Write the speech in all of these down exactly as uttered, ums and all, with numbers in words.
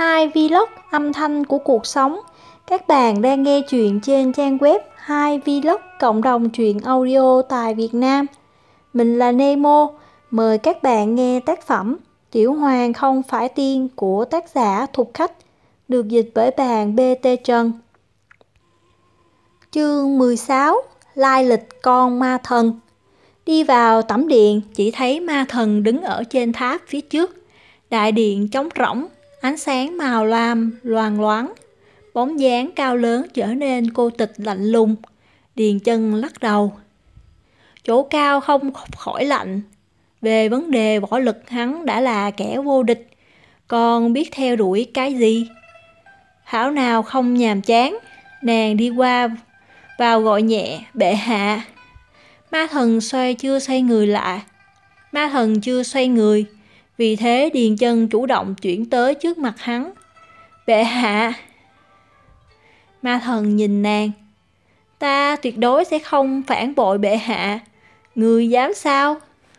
hai Vlog âm thanh của cuộc sống. Các bạn đang nghe chuyện trên trang web hai Vlog cộng đồng truyện audio tại Việt Nam. Mình là Nemo, mời các bạn nghe tác phẩm Tiểu Hoàng không phải tiên của tác giả Thục Khách, được dịch bởi bạn bê tê Trần. Chương mười sáu. Lai lịch con ma thần. Đi vào tẩm điện, chỉ thấy ma thần đứng ở trên tháp phía trước. Đại điện trống rỗng, ánh sáng màu lam loang loáng, bóng dáng cao lớn trở nên cô tịch lạnh lùng. Điền Chân lắc đầu. Chỗ cao không khỏi lạnh. Về vấn đề võ lực hắn đã là kẻ vô địch, còn biết theo đuổi cái gì? Thảo nào không nhàm chán, nàng đi qua vào gọi nhẹ, bệ hạ. Ma thần xoay chưa xoay người lại. Ma thần chưa xoay người, vì thế Điền Chân chủ động chuyển tới trước mặt hắn. Bệ hạ. Ma thần nhìn nàng. Ta tuyệt đối sẽ không phản bội bệ hạ. Người dám sao?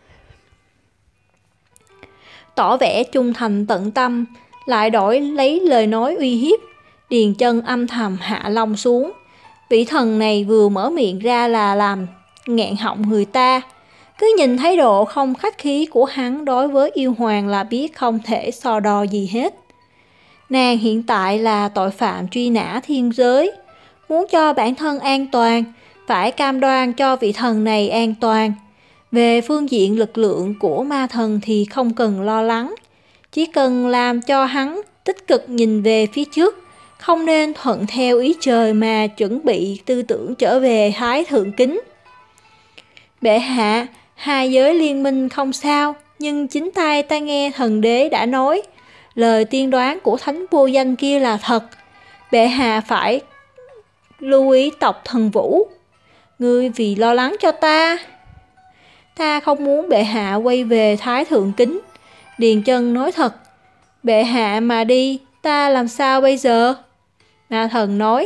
Tỏ vẻ trung thành tận tâm, lại đổi lấy lời nói uy hiếp. Điền Chân âm thầm hạ long xuống. Vị thần này vừa mở miệng ra là làm nghẹn họng người ta. Cứ nhìn thái độ không khách khí của hắn đối với yêu hoàng là biết không thể so đo gì hết. Nàng hiện tại là tội phạm truy nã thiên giới. Muốn cho bản thân an toàn, phải cam đoan cho vị thần này an toàn. Về phương diện lực lượng của ma thần thì không cần lo lắng. Chỉ cần làm cho hắn tích cực nhìn về phía trước, không nên thuận theo ý trời mà chuẩn bị tư tưởng trở về thái thượng kính. Bệ hạ, hai giới liên minh không sao, nhưng chính tay ta nghe thần đế đã nói, lời tiên đoán của thánh vô danh kia là thật. Bệ hạ phải lưu ý tộc thần vũ. Ngươi vì lo lắng cho ta. Ta không muốn bệ hạ quay về thái thượng kính. Điền Chân nói thật. Bệ hạ mà đi, ta làm sao bây giờ? Ma thần nói.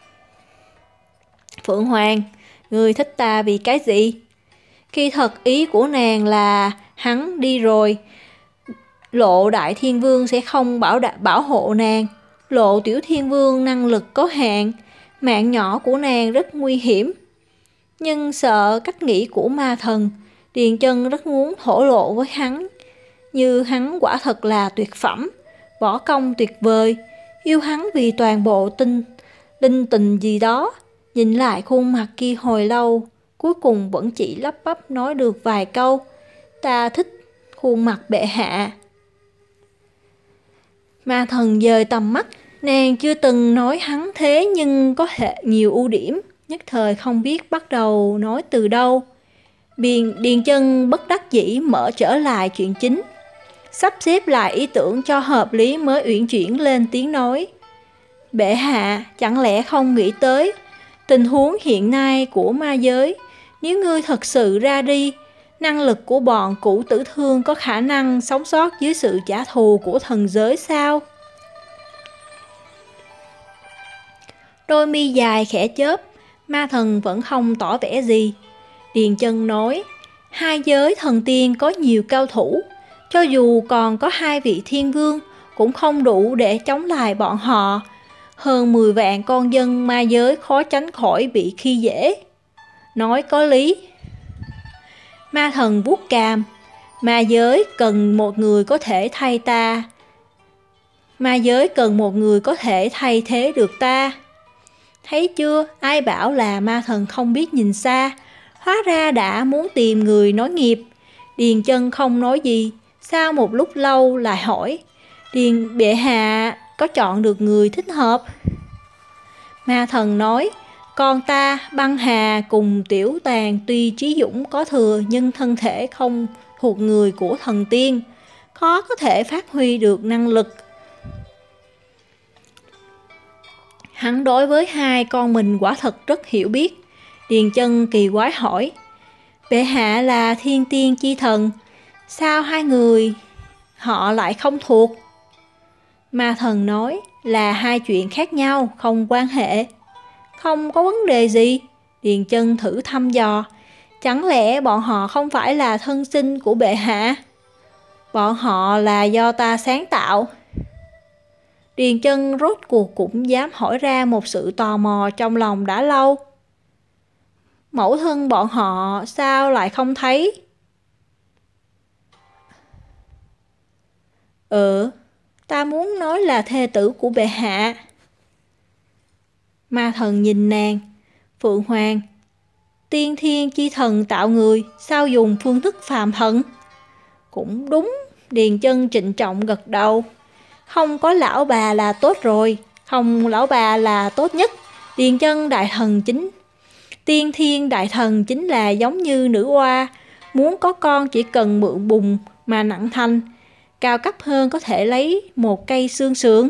Phượng Hoàng, ngươi thích ta vì cái gì? Khi thật ý của nàng là hắn đi rồi, Lộ Đại Thiên Vương sẽ không bảo đảm bảo hộ nàng. Lộ Tiểu Thiên Vương năng lực có hạn, mạng nhỏ của nàng rất nguy hiểm. Nhưng sợ cách nghĩ của ma thần, Điền Chân rất muốn thổ lộ với hắn. Như hắn quả thật là tuyệt phẩm, võ công tuyệt vời, yêu hắn vì toàn bộ tinh, linh tình gì đó. Nhìn lại khuôn mặt kia hồi lâu, cuối cùng vẫn chỉ lắp bắp nói được vài câu. Ta thích khuôn mặt bệ hạ. Ma thần dời tầm mắt, nàng chưa từng nói hắn thế nhưng có hệ nhiều ưu điểm, nhất thời không biết bắt đầu nói từ đâu. Điền, Điền Chân bất đắc dĩ mở trở lại chuyện chính, sắp xếp lại ý tưởng cho hợp lý mới uyển chuyển lên tiếng nói. Bệ hạ, chẳng lẽ không nghĩ tới tình huống hiện nay của ma giới? Nếu ngươi thật sự ra đi, năng lực của bọn cũ tử thương có khả năng sống sót dưới sự trả thù của thần giới sao? Đôi mi dài khẽ chớp, ma thần vẫn không tỏ vẻ gì. Điền Chân nói, hai giới thần tiên có nhiều cao thủ, cho dù còn có hai vị thiên vương cũng không đủ để chống lại bọn họ. Hơn mười vạn con dân ma giới khó tránh khỏi bị khi dễ. Nói có lý. Ma thần vuốt cằm. Ma giới cần một người có thể thay ta. Ma giới cần một người có thể thay thế được ta. Thấy chưa, ai bảo là ma thần không biết nhìn xa. Hóa ra đã muốn tìm người nối nghiệp. Điền Chân không nói gì. Sau một lúc lâu lại hỏi, Điền bệ hạ có chọn được người thích hợp? Ma thần nói, con ta Băng Hà cùng Tiểu Tàn tuy trí dũng có thừa nhưng thân thể không thuộc người của thần tiên, khó có thể phát huy được năng lực. Hắn đối với hai con mình quả thật rất hiểu biết. Điền Chân kỳ quái hỏi, bệ hạ là thiên tiên chi thần, sao hai người họ lại không thuộc? Ma thần nói, là hai chuyện khác nhau, không quan hệ. Không có vấn đề gì. Điền Chân thử thăm dò, chẳng lẽ bọn họ không phải là thân sinh của bệ hạ? Bọn họ là do ta sáng tạo. Điền Chân rốt cuộc cũng dám hỏi ra một sự tò mò trong lòng đã lâu. Mẫu thân bọn họ sao lại không thấy? Ừ, ta muốn nói là thê tử của bệ hạ. Ma thần nhìn nàng. Phượng Hoàng, tiên thiên chi thần tạo người, sao dùng phương thức phàm thần? Cũng đúng, Điền Chân trịnh trọng gật đầu. Không có lão bà là tốt rồi, không lão bà là tốt nhất. Điền Chân đại thần chính, tiên thiên đại thần chính là giống như nữ oa, muốn có con chỉ cần mượn bùn mà nặng thành, cao cấp hơn có thể lấy một cây xương sườn.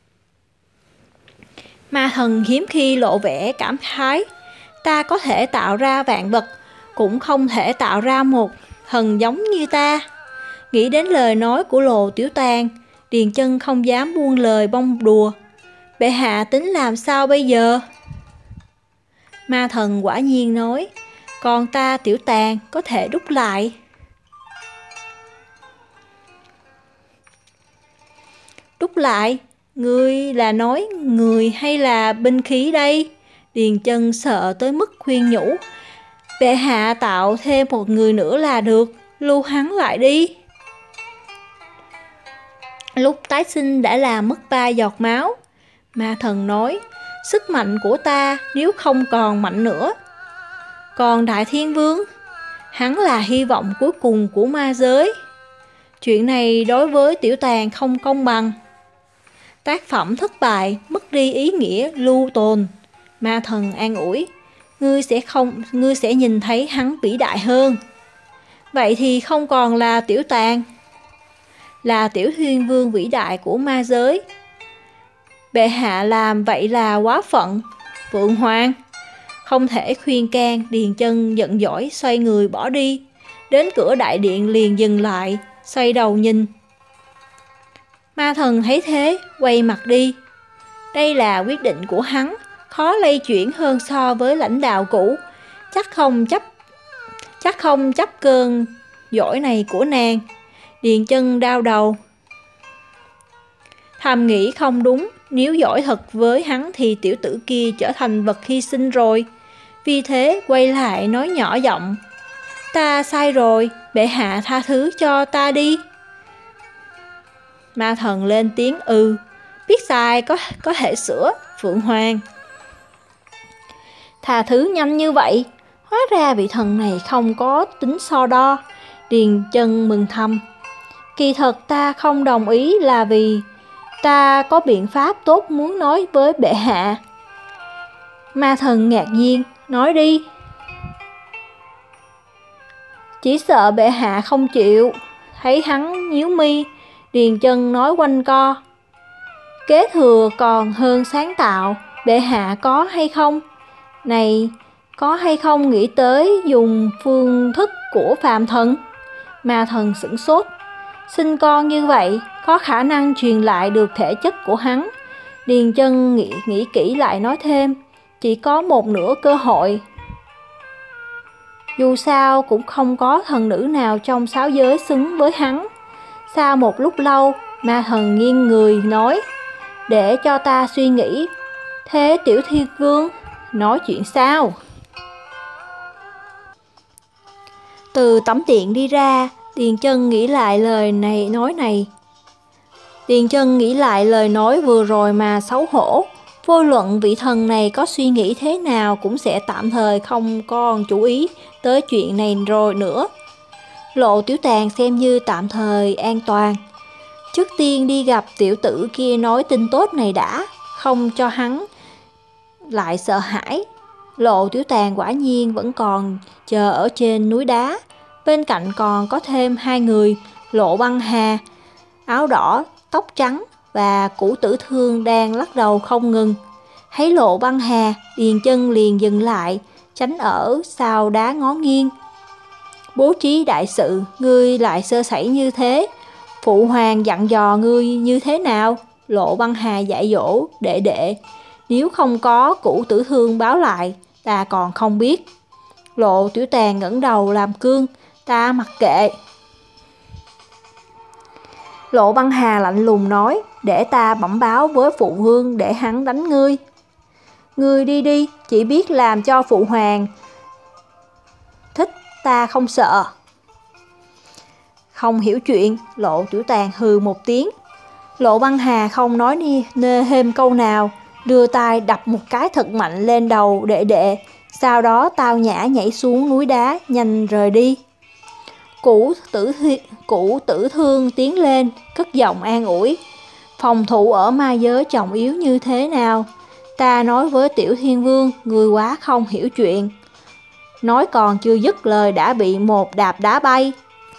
Ma thần hiếm khi lộ vẻ cảm khái. Ta có thể tạo ra vạn vật, cũng không thể tạo ra một thần giống như ta. Nghĩ đến lời nói của Lô Tiểu Tàng, Điền Chân không dám buông lời bông đùa. Bệ hạ tính làm sao bây giờ? Ma thần quả nhiên nói, còn ta Tiểu Tàng có thể đúc lại. Đúc lại? Ngươi là nói người hay là binh khí đây? Điền Chân sợ tới mức khuyên nhủ. Bệ hạ tạo thêm một người nữa là được, lưu hắn lại đi. Lúc tái sinh đã làm mất ba giọt máu. Ma thần nói, sức mạnh của ta nếu không còn mạnh nữa. Còn Đại Thiên Vương, hắn là hy vọng cuối cùng của ma giới. Chuyện này đối với Tiểu Tàng không công bằng. Tác phẩm thất bại, mất đi ý nghĩa lưu tồn. Ma thần an ủi, ngươi sẽ không, ngươi sẽ nhìn thấy hắn vĩ đại hơn. Vậy thì không còn là Tiểu Tàng, là Tiểu Thiên Vương vĩ đại của ma giới. Bệ hạ làm vậy là quá phận. Phượng Hoàng không thể khuyên can. Điền Chân giận dỗi xoay người bỏ đi. Đến cửa đại điện liền dừng lại, xoay đầu nhìn. Ma thần thấy thế, quay mặt đi. Đây là quyết định của hắn, khó lay chuyển hơn so với lãnh đạo cũ. Chắc không chấp Chắc không chấp cơn giỏi này của nàng. Điền Chân đau đầu. Thầm nghĩ không đúng, nếu giỏi thật với hắn thì tiểu tử kia trở thành vật hy sinh rồi. Vì thế quay lại nói nhỏ giọng, ta sai rồi, bệ hạ tha thứ cho ta đi. Ma thần lên tiếng ừ, biết sai có, có thể sửa. Phượng Hoàng, tha thứ nhanh như vậy? Hóa ra vị thần này không có tính so đo. Điền Chân mừng thầm. Kỳ thật ta không đồng ý là vì ta có biện pháp tốt muốn nói với bệ hạ. Ma thần ngạc nhiên, nói đi. Chỉ sợ bệ hạ không chịu. Thấy hắn nhíu mi, Điền Chân nói quanh co. Kế thừa còn hơn sáng tạo, bệ hạ có hay không? Này, có hay không nghĩ tới dùng phương thức của phàm thần? Ma thần sửng sốt. Sinh con như vậy, có khả năng truyền lại được thể chất của hắn. Điền Chân nghĩ, nghĩ kỹ lại nói thêm, chỉ có một nửa cơ hội. Dù sao cũng không có thần nữ nào trong sáu giới xứng với hắn. Sau một lúc lâu, ma thần nghiêng người nói, để cho ta suy nghĩ. Thế Tiểu Thiên Vương nói chuyện sao? Từ tắm điện đi ra, Điền Chân nghĩ lại lời này nói này. Điền Chân nghĩ lại lời nói vừa rồi mà xấu hổ. Vô luận vị thần này có suy nghĩ thế nào cũng sẽ tạm thời không còn chú ý tới chuyện này rồi nữa. Lộ Tiểu Tàng xem như tạm thời an toàn. Trước tiên đi gặp tiểu tử kia nói tin tốt này đã, không cho hắn lại sợ hãi. Lộ Tiểu Tàng quả nhiên vẫn còn chờ ở trên núi đá. Bên cạnh còn có thêm hai người, Lộ Băng Hà, áo đỏ, tóc trắng, và Cũ Tử Thương đang lắc đầu không ngừng. Thấy Lộ Băng Hà, Điền Chân liền dừng lại, tránh ở sau đá ngó nghiêng. Bố trí đại sự, ngươi lại sơ sẩy như thế. Phụ hoàng dặn dò ngươi như thế nào? Lộ Băng Hà dạy dỗ đệ đệ. Nếu không có Cũ Tử Thương báo lại, ta còn không biết. Lộ Tiểu Tàng ngẩng đầu làm cương, ta mặc kệ. Lộ Băng Hà lạnh lùng nói, để ta bẩm báo với phụ vương để hắn đánh ngươi. Ngươi đi đi, chỉ biết làm cho phụ hoàng thích, ta không sợ. Không hiểu chuyện, Lộ Tiểu Tàng hừ một tiếng. Lộ Băng Hà không nói ni nê thêm câu nào, đưa tay đập một cái thật mạnh lên đầu đệ đệ, sau đó tao nhã nhảy xuống núi đá, nhanh rời đi. Cũ tử, Cũ Tử Thương tiến lên, cất giọng an ủi. Phòng thủ ở ma giới trọng yếu như thế nào? Ta nói với Tiểu Thiên Vương, người quá không hiểu chuyện. Nói còn chưa dứt lời đã bị một đạp đá bay.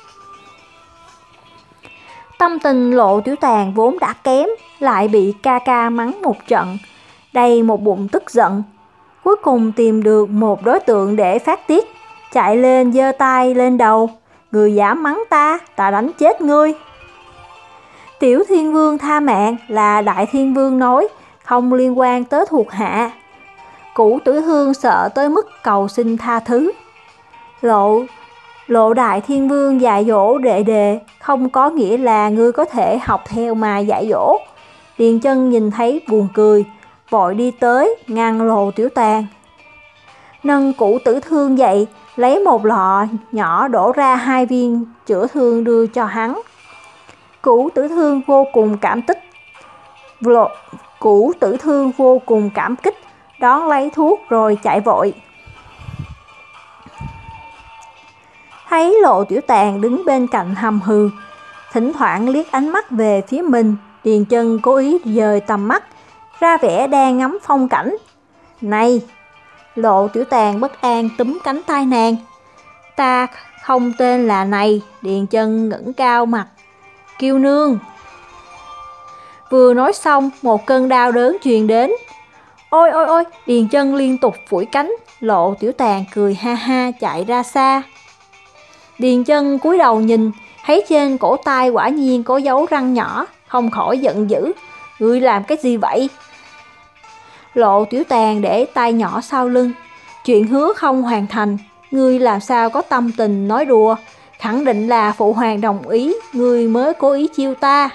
Tâm tình Lộ Tiểu Tàng vốn đã kém, lại bị ca ca mắng một trận, đầy một bụng tức giận. Cuối cùng tìm được một đối tượng để phát tiết, chạy lên giơ tay lên đầu. Người dám mắng ta, ta đánh chết ngươi. Tiểu Thiên Vương tha mạng là Đại Thiên Vương nói, không liên quan tới thuộc hạ. Cũ Tử Thương sợ tới mức cầu xin tha thứ. Lộ Lộ Đại Thiên Vương dạy dỗ đệ đệ, không có nghĩa là ngươi có thể học theo mà dạy dỗ. Điền Chân nhìn thấy buồn cười, vội đi tới ngăn Lộ Tiểu Tàng. Nâng Cũ Tử Thương dậy, lấy một lọ nhỏ đổ ra hai viên chữa thương đưa cho hắn. Cũ Tử Thương vô cùng cảm kích. Lộ Cũ Tử Thương vô cùng cảm kích, đón lấy thuốc rồi chạy vội. Thấy Lộ Tiểu Tàng đứng bên cạnh hầm hừ, thỉnh thoảng liếc ánh mắt về phía mình, Điền Chân cố ý dời tầm mắt, ra vẻ đang ngắm phong cảnh. Này! Lộ Tiểu Tàng bất an túm cánh tay nàng. Ta không tên là này. Điền Chân ngẩng cao mặt. Kiêu nương. Vừa nói xong, một cơn đau đớn truyền đến. Ôi ôi ôi! Điền Chân liên tục phủi cánh. Lộ Tiểu Tàng cười ha ha chạy ra xa. Điền Chân cúi đầu nhìn, thấy trên cổ tay quả nhiên có dấu răng nhỏ, không khỏi giận dữ. Ngươi làm cái gì vậy? Lộ Tiểu Tàng để tay nhỏ sau lưng. Chuyện hứa không hoàn thành, ngươi làm sao có tâm tình nói đùa? Khẳng định là phụ hoàng đồng ý, ngươi mới cố ý chiêu ta.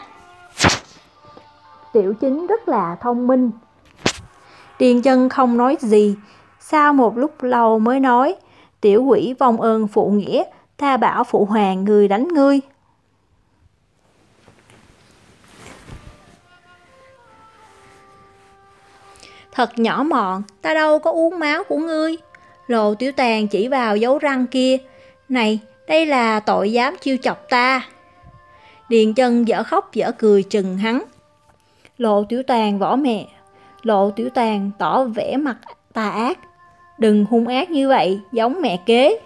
Tiểu Chính rất là thông minh. Điền Chân không nói gì, sau một lúc lâu mới nói, tiểu quỷ vong ơn phụ nghĩa, ta bảo phụ hoàng người đánh ngươi. Thật nhỏ mọn, ta đâu có uống máu của ngươi. Lộ Tiểu Tàng chỉ vào dấu răng kia. Này, đây là tội dám chiêu chọc ta. Điền Chân dở khóc dở cười chừng hắn. Lộ Tiểu Tàng võ mẹ. Lộ Tiểu Tàng tỏ vẻ mặt tà ác. Đừng hung ác như vậy, giống mẹ kế.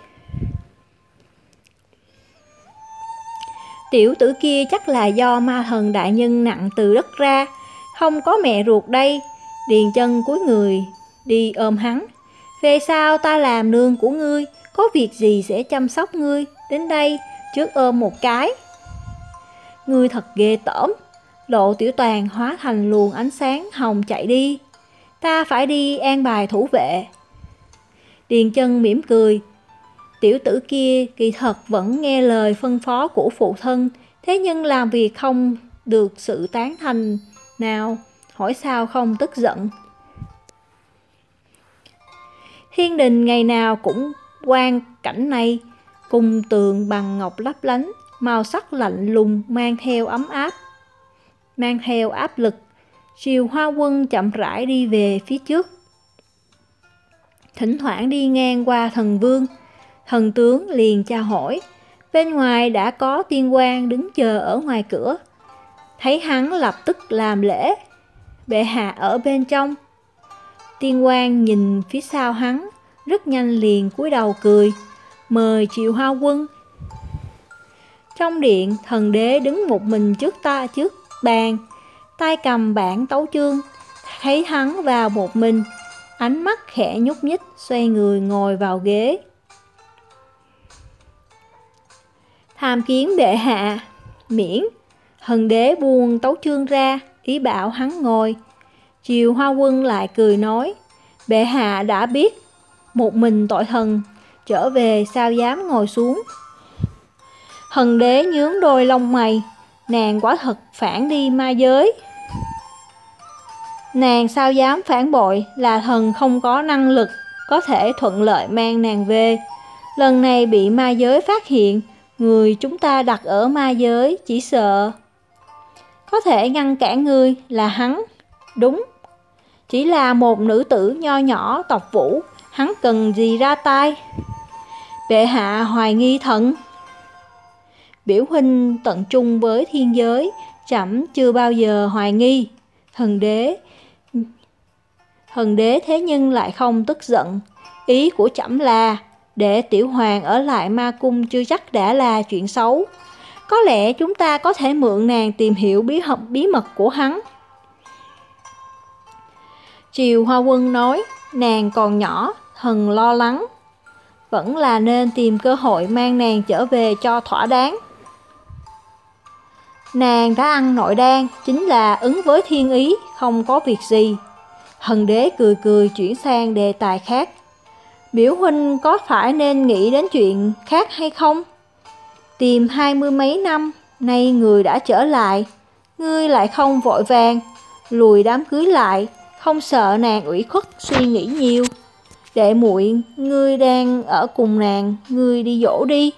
Tiểu tử kia chắc là do ma thần đại nhân nặng từ đất ra, không có mẹ ruột đây. Điền Chân cúi người đi ôm hắn. Về sau ta làm nương của ngươi, có việc gì sẽ chăm sóc ngươi. Đến đây, trước ôm một cái. Ngươi thật ghê tởm. Lộ Tiểu Tàng hóa thành luồng ánh sáng hồng chạy đi. Ta phải đi an bài thủ vệ. Điền Chân mỉm cười. Tiểu tử kia kỳ thật vẫn nghe lời phân phó của phụ thân, thế nhưng làm việc không được sự tán thành nào, hỏi sao không tức giận. Thiên đình ngày nào cũng quan cảnh này, cung tường bằng ngọc lấp lánh, màu sắc lạnh lùng mang theo ấm áp, mang theo áp lực. Triều Hoa Quân chậm rãi đi về phía trước, thỉnh thoảng đi ngang qua thần vương. Thần tướng liền chào hỏi. Bên ngoài đã có tiên quan đứng chờ ở ngoài cửa. Thấy hắn lập tức làm lễ. Bệ hạ ở bên trong. Tiên quan nhìn phía sau hắn, rất nhanh liền cúi đầu cười, mời Triều Hoa Quân. Trong điện, thần đế đứng một mình trước ta trước bàn, tay cầm bản tấu chương. Thấy hắn vào một mình, ánh mắt khẽ nhúc nhích, xoay người ngồi vào ghế. Tham kiến bệ hạ. Miễn. Thần đế buông tấu chương ra, ý bảo hắn ngồi. Triều Hoa Quân lại cười nói, bệ hạ đã biết, một mình tội thần trở về sao dám ngồi xuống. Thần đế nhướng đôi lông mày, nàng quả thật phản đi ma giới. Nàng sao dám phản bội, là thần không có năng lực có thể thuận lợi mang nàng về. Lần này bị ma giới phát hiện, người chúng ta đặt ở ma giới chỉ sợ có thể ngăn cản ngươi là hắn. Đúng, chỉ là một nữ tử nho nhỏ tộc Vũ, hắn cần gì ra tay? Bệ hạ hoài nghi thần. Biểu huynh tận trung với thiên giới, trẫm chưa bao giờ hoài nghi. Thần đế Thần đế thế nhưng lại không tức giận. Ý của trẫm là để tiểu hoàng ở lại ma cung chưa chắc đã là chuyện xấu. Có lẽ chúng ta có thể mượn nàng tìm hiểu bí, học, bí mật của hắn. Triều Hoa Quân nói, nàng còn nhỏ, thần lo lắng. Vẫn là nên tìm cơ hội mang nàng trở về cho thỏa đáng. Nàng đã ăn nội đan, chính là ứng với thiên ý, không có việc gì. Thần đế cười cười chuyển sang đề tài khác. Biểu huynh có phải nên nghĩ đến chuyện khác hay không? Tìm hai mươi mấy năm, nay người đã trở lại. Ngươi lại không vội vàng, lùi đám cưới lại, không sợ nàng ủy khuất suy nghĩ nhiều. Đệ muội, ngươi đang ở cùng nàng, ngươi đi dỗ đi.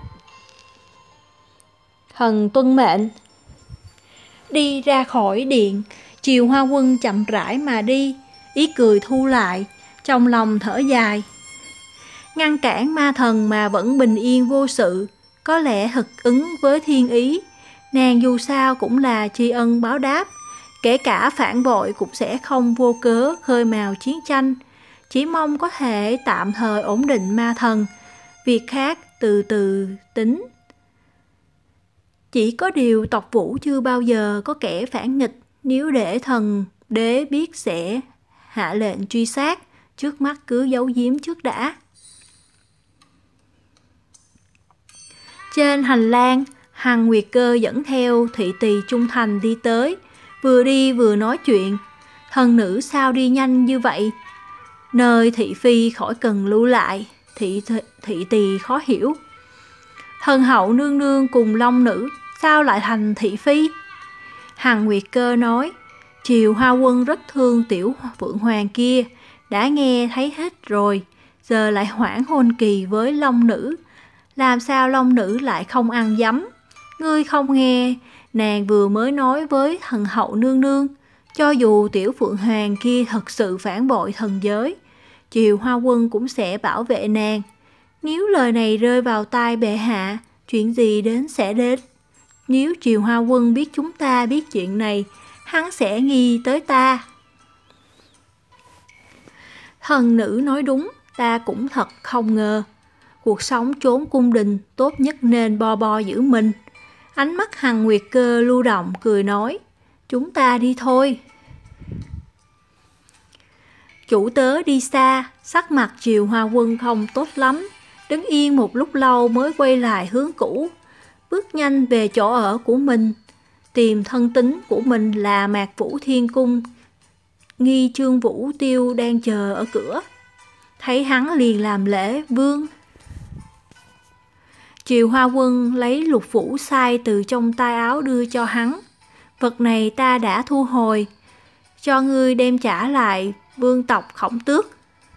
Thần tuân mệnh. Đi ra khỏi điện, Triều Hoa Quân chậm rãi mà đi, ý cười thu lại, trong lòng thở dài. Ngăn cản ma thần mà vẫn bình yên vô sự, có lẽ thực ứng với thiên ý. Nàng dù sao cũng là tri ân báo đáp, kể cả phản bội cũng sẽ không vô cớ khơi mào chiến tranh. Chỉ mong có thể tạm thời ổn định ma thần, việc khác từ từ tính. Chỉ có điều tộc Vũ chưa bao giờ có kẻ phản nghịch, nếu để thần đế biết sẽ hạ lệnh truy sát, trước mắt cứ giấu giếm trước đã. Trên hành lang, Hằng Nguyệt Cơ dẫn theo thị tỳ trung thành đi tới, vừa đi vừa nói chuyện. Thần nữ sao đi nhanh như vậy? Nơi thị phi khỏi cần lưu lại, thị, thị, thị tỳ khó hiểu. Thần hậu nương nương cùng long nữ, sao lại thành thị phi? Hằng Nguyệt Cơ nói, Triều Hoa Quân rất thương tiểu Phượng Hoàng kia, đã nghe thấy hết rồi, giờ lại hoãn hôn kỳ với long nữ. Làm sao long nữ lại không ăn dấm? Ngươi không nghe, nàng vừa mới nói với thần hậu nương nương, cho dù tiểu Phượng Hoàng kia thật sự phản bội thần giới, Triều Hoa Quân cũng sẽ bảo vệ nàng. Nếu lời này rơi vào tai bệ hạ, chuyện gì đến sẽ đến. Nếu Triều Hoa Quân biết chúng ta biết chuyện này, hắn sẽ nghi tới ta. Thần nữ nói đúng, ta cũng thật không ngờ. Cuộc sống trốn cung đình, tốt nhất nên bo bo giữ mình. Ánh mắt Hằng Nguyệt Cơ lưu động cười nói, chúng ta đi thôi. Chủ tớ đi xa, sắc mặt Triều Hoa Quân không tốt lắm, đứng yên một lúc lâu mới quay lại hướng cũ, bước nhanh về chỗ ở của mình, tìm thân tín của mình là Mạc Vũ Thiên Cung. Nghi Trương Vũ Tiêu đang chờ ở cửa, thấy hắn liền làm lễ vương. Triều Hoa Quân lấy lục vũ sai từ trong tay áo đưa cho hắn. Vật này ta đã thu hồi, cho ngươi đem trả lại vương tộc Khổng Tước.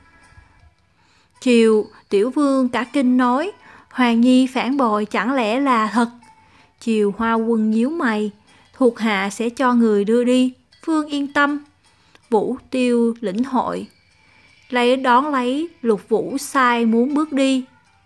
Triều tiểu vương cả kinh nói, Hoàng Nhi phản bội chẳng lẽ là thật? Triều Hoa Quân nhíu mày, thuộc hạ sẽ cho người đưa đi, vương yên tâm. Vũ Tiêu lĩnh hội, lấy đón lấy lục vũ sai muốn bước đi.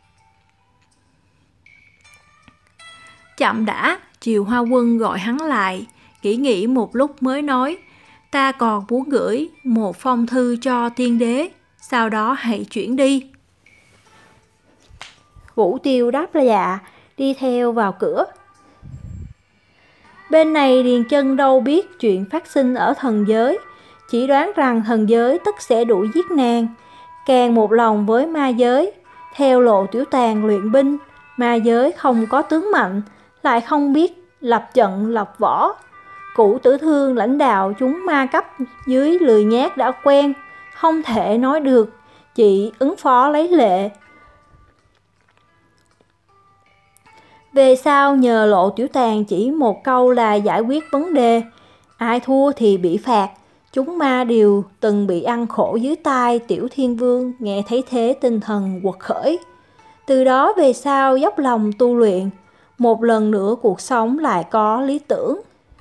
Chậm đã, Triều Hoa Quân gọi hắn lại, nghĩ nghĩ một lúc mới nói, ta còn muốn gửi một phong thư cho tiên đế, sau đó hãy chuyển đi. Vũ Tiêu đáp là dạ, đi theo vào cửa. Bên này Điền Chân đâu biết chuyện phát sinh ở thần giới, chỉ đoán rằng thần giới tất sẽ đuổi giết nàng, càng một lòng với ma giới. Theo lộ tiểu tàng luyện binh, ma giới không có tướng mạnh, lại không biết lập trận lập võ. Cụ Tử Thương lãnh đạo chúng ma cấp dưới lười nhác đã quen, không thể nói được, chỉ ứng phó lấy lệ. Về sau nhờ Lộ Tiểu Tàng chỉ một câu là giải quyết vấn đề. Ai thua thì bị phạt. Chúng ma đều từng bị ăn khổ dưới tay Tiểu Thiên Vương, nghe thấy thế tinh thần quật khởi. Từ đó về sau dốc lòng tu luyện, một lần nữa cuộc sống lại có lý tưởng.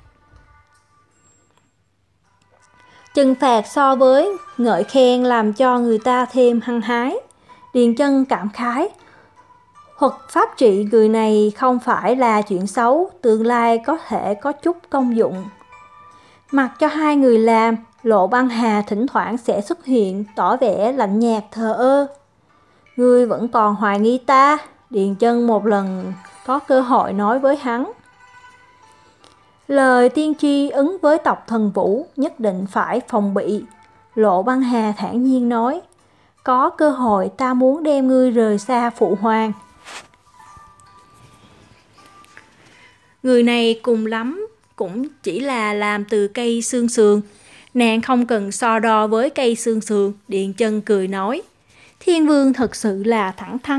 Trừng phạt so với ngợi khen làm cho người ta thêm hăng hái. Điền Chân cảm khái, thuật pháp trị người này không phải là chuyện xấu, tương lai có thể có chút công dụng. Mặc cho hai người làm, Lộ Băng Hà thỉnh thoảng sẽ xuất hiện, tỏ vẻ lạnh nhạt thờ ơ. Ngươi vẫn còn hoài nghi ta? Điền Chân một lần có cơ hội nói với hắn. Lời tiên tri ứng với tộc Thần Vũ nhất định phải phòng bị. Lộ Băng Hà thản nhiên nói, có cơ hội ta muốn đem ngươi rời xa phụ hoàng. Người này cùng lắm cũng chỉ là làm từ cây xương sườn. Nàng không cần so đo với cây xương sườn. Điền Chân cười nói, Thiên Vương thật sự là thẳng thắn.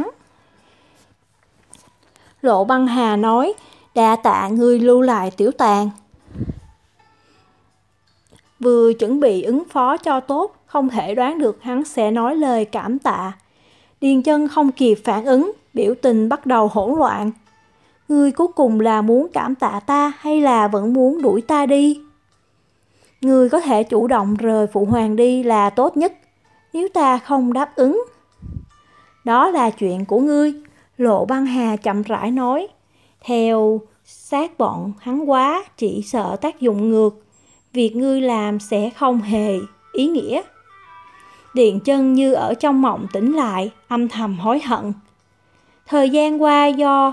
Lộ Băng Hà nói, đa tạ ngươi lưu lại Tiểu Tàng. Vừa chuẩn bị ứng phó cho tốt, không thể đoán được hắn sẽ nói lời cảm tạ. Điền Chân không kịp phản ứng, biểu tình bắt đầu hỗn loạn. Ngươi cuối cùng là muốn cảm tạ ta hay là vẫn muốn đuổi ta đi? Ngươi có thể chủ động rời phụ hoàng đi là tốt nhất, nếu ta không đáp ứng. Đó là chuyện của ngươi, Lộ Băng Hà chậm rãi nói. Theo sát bọn hắn quá, chỉ sợ tác dụng ngược. Việc ngươi làm sẽ không hề ý nghĩa. Điền Chân như ở trong mộng tỉnh lại, âm thầm hối hận. Thời gian qua do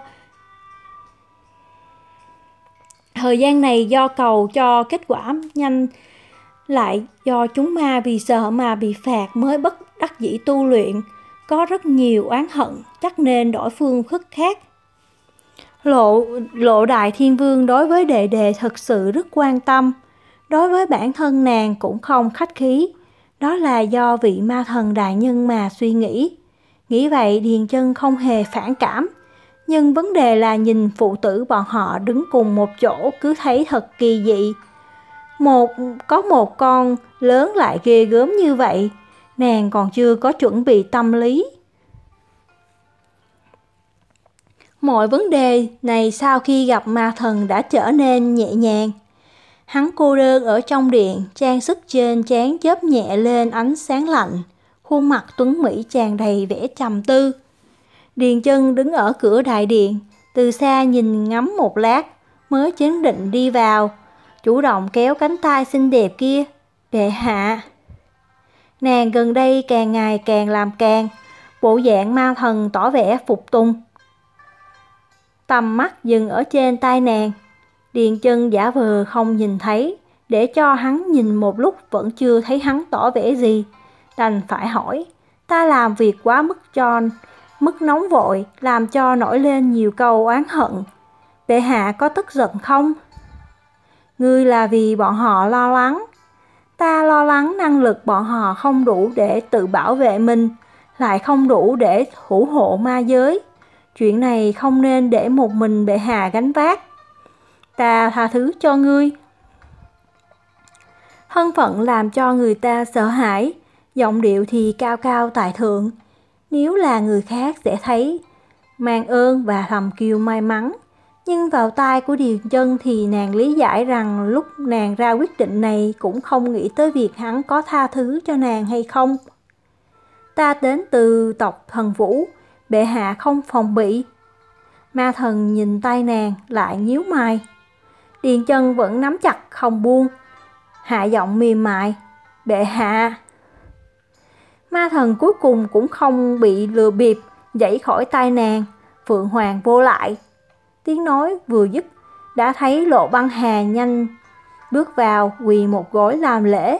Thời gian này do cầu cho kết quả nhanh, lại do chúng ma vì sợ mà bị phạt mới bất đắc dĩ tu luyện, có rất nhiều oán hận, chắc nên đổi phương thức khác. Lộ, Lộ Đại Thiên Vương đối với đệ đệ thật sự rất quan tâm, đối với bản thân nàng cũng không khách khí, đó là do vị ma thần đại nhân mà suy nghĩ. Nghĩ vậy Điền Chân không hề phản cảm, nhưng vấn đề là nhìn phụ tử bọn họ đứng cùng một chỗ cứ thấy thật kỳ dị. Một có một con lớn lại ghê gớm như vậy, nàng còn chưa có chuẩn bị tâm lý. Mọi vấn đề này sau khi gặp ma thần đã trở nên nhẹ nhàng. Hắn cô đơn ở trong điện, trang sức trên trán chớp nhẹ lên ánh sáng lạnh, khuôn mặt tuấn mỹ tràn đầy vẻ trầm tư. Điền Chân đứng ở cửa đại điện, từ xa nhìn ngắm một lát, mới chấn định đi vào, chủ động kéo cánh tay xinh đẹp kia. Bệ hạ. Nàng gần đây càng ngày càng làm càng, bộ dạng ma thần tỏ vẻ phục tùng. Tầm mắt dừng ở trên tay nàng. Điền Chân giả vờ không nhìn thấy, để cho hắn nhìn một lúc vẫn chưa thấy hắn tỏ vẻ gì, đành phải hỏi, ta làm việc quá mức cho mức nóng vội, làm cho nổi lên nhiều câu oán hận. Bệ hạ có tức giận không? Ngươi là vì bọn họ lo lắng. Ta lo lắng năng lực bọn họ không đủ để tự bảo vệ mình, lại không đủ để thủ hộ ma giới. Chuyện này không nên để một mình bệ hạ gánh vác. Ta tha thứ cho ngươi. Thân phận làm cho người ta sợ hãi, giọng điệu thì cao cao tại thượng. Nếu là người khác sẽ thấy mang ơn và thầm kêu may mắn. Nhưng vào tai của Điền Chân thì nàng lý giải rằng lúc nàng ra quyết định này cũng không nghĩ tới việc hắn có tha thứ cho nàng hay không. Ta đến từ tộc Thần Vũ, bệ hạ không phòng bị. Ma thần nhìn tay nàng lại nhíu mày. Điền Chân vẫn nắm chặt không buông, hạ giọng mềm mại, bệ hạ. Ma thần cuối cùng cũng không bị lừa bịp, giãy khỏi tay nàng. Phượng Hoàng vô lại. Tiếng nói vừa dứt, đã thấy Lộ Băng Hà nhanh bước vào, quỳ một gối làm lễ.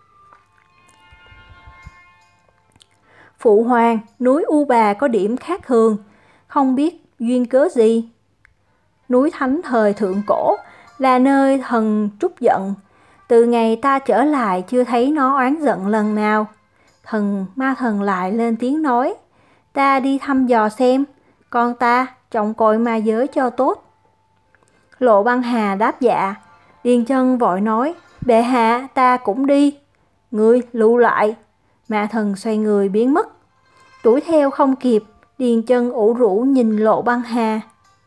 Phụ hoàng, núi U Bà có điểm khác thường, không biết duyên cớ gì. Núi Thánh thời thượng cổ là nơi thần trút giận. Từ ngày ta trở lại chưa thấy nó oán giận lần nào. Thần ma thần lại lên tiếng nói, ta đi thăm dò xem, con ta trông coi ma giới cho tốt. Lộ Băng Hà đáp dạ. Điền Chân vội nói, bệ hạ, ta cũng đi. Ngươi lưu lại. Ma thần xoay người biến mất. Đuổi theo không kịp, Điền Chân ủ rũ nhìn Lộ Băng Hà.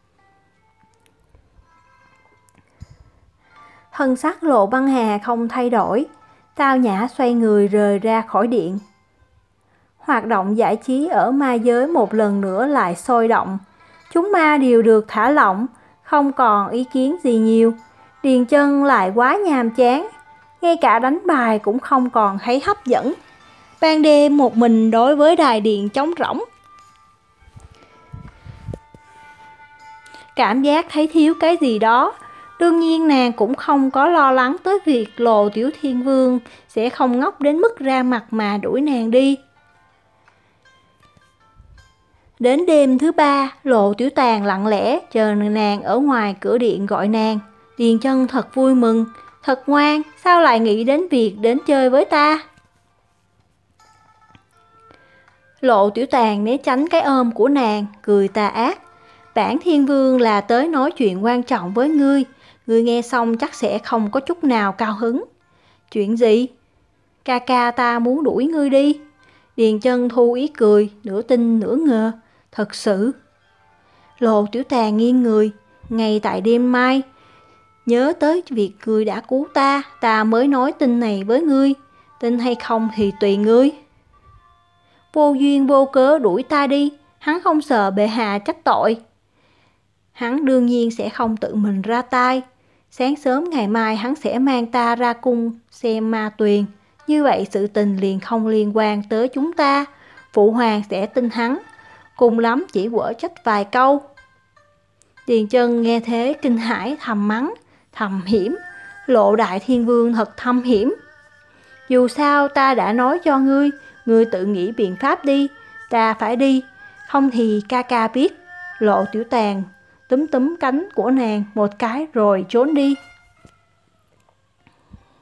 Thân sắc Lộ Băng Hà không thay đổi, tao nhã xoay người rời ra khỏi điện. Hoạt động giải trí ở ma giới một lần nữa lại sôi động. Chúng ma đều được thả lỏng, không còn ý kiến gì nhiều. Điền Chân lại quá nhàm chán, ngay cả đánh bài cũng không còn thấy hấp dẫn. Ban đêm một mình đối với đài điện trống rỗng. Cảm giác thấy thiếu cái gì đó. Đương nhiên nàng cũng không có lo lắng tới việc Lộ Tiểu Thiên Vương sẽ không ngốc đến mức ra mặt mà đuổi nàng đi. Đến đêm thứ ba, Lộ Tiểu Tàn lặng lẽ chờ nàng ở ngoài cửa điện gọi nàng. Điền Chân thật vui mừng, thật ngoan, sao lại nghĩ đến việc đến chơi với ta? Lộ Tiểu Tàn né tránh cái ôm của nàng, cười tà ác. Bản Thiên Vương là tới nói chuyện quan trọng với ngươi, ngươi nghe xong chắc sẽ không có chút nào cao hứng. Chuyện gì? Ca ca ta muốn đuổi ngươi đi. Điền Chân thu ý cười, nửa tin nửa ngờ. Thật sự. Lộ Tiểu Tàn nghiêng người, ngay tại đêm mai, nhớ tới việc ngươi đã cứu ta, ta mới nói tin này với ngươi. Tin hay không thì tùy ngươi. Vô duyên vô cớ đuổi ta đi, hắn không sợ bệ hạ trách tội. Hắn đương nhiên sẽ không tự mình ra tay. Sáng sớm ngày mai hắn sẽ mang ta ra cung xem ma tuyền. Như vậy sự tình liền không liên quan tới chúng ta. Phụ hoàng sẽ tin hắn, cùng lắm chỉ quở trách vài câu. Điền Chân nghe thế kinh hãi thầm mắng, thầm hiểm. Lộ Đại Thiên Vương thật thâm hiểm. Dù sao ta đã nói cho ngươi, ngươi tự nghĩ biện pháp đi. Ta phải đi, không thì ca ca biết. Lộ Tiểu Tàn túm túm cánh của nàng một cái rồi trốn đi.